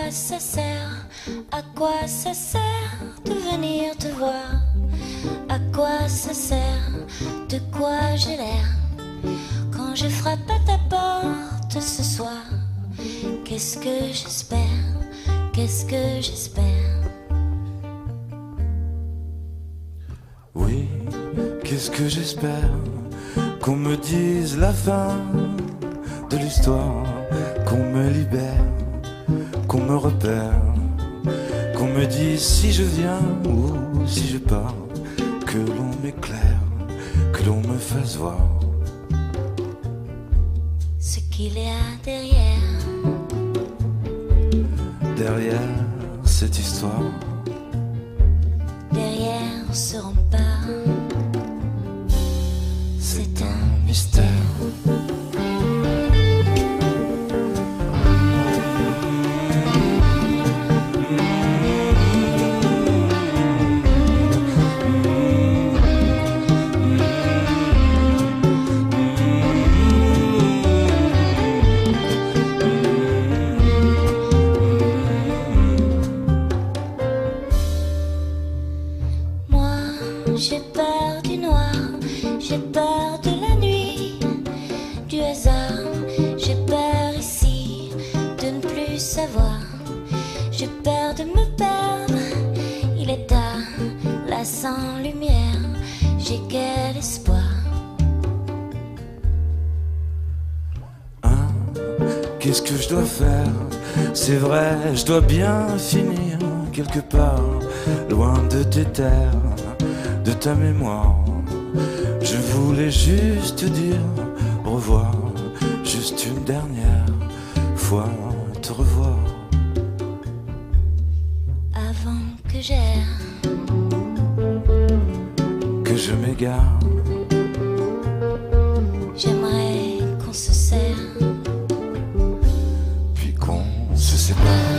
quoi ça sert? À quoi ça sert de venir te voir? À quoi ça sert? De quoi j'ai l'air quand je frappe à ta porte ce soir? Qu'est-ce que j'espère? Qu'est-ce que j'espère? Oui, qu'est-ce que j'espère? Qu'on me dise la fin de l'histoire, qu'on me libère, qu'on me repère, qu'on me dise si je viens ou si je pars, que l'on m'éclaire, que l'on me fasse voir ce qu'il y a derrière, derrière cette histoire, derrière ce rempart. C'est un mystère. J'ai peur du noir, j'ai peur de la nuit, du hasard. J'ai peur ici de ne plus savoir. J'ai peur de me perdre, il est tard, là sans lumière. J'ai quel espoir? Hein? Qu'est-ce que je dois faire? C'est vrai, je dois bien finir quelque part, loin de tes terres, de ta mémoire. Je voulais juste te dire au revoir, juste une dernière fois te revoir. Avant que j'erre, que je m'égare, j'aimerais qu'on se serre, puis qu'on se sépare.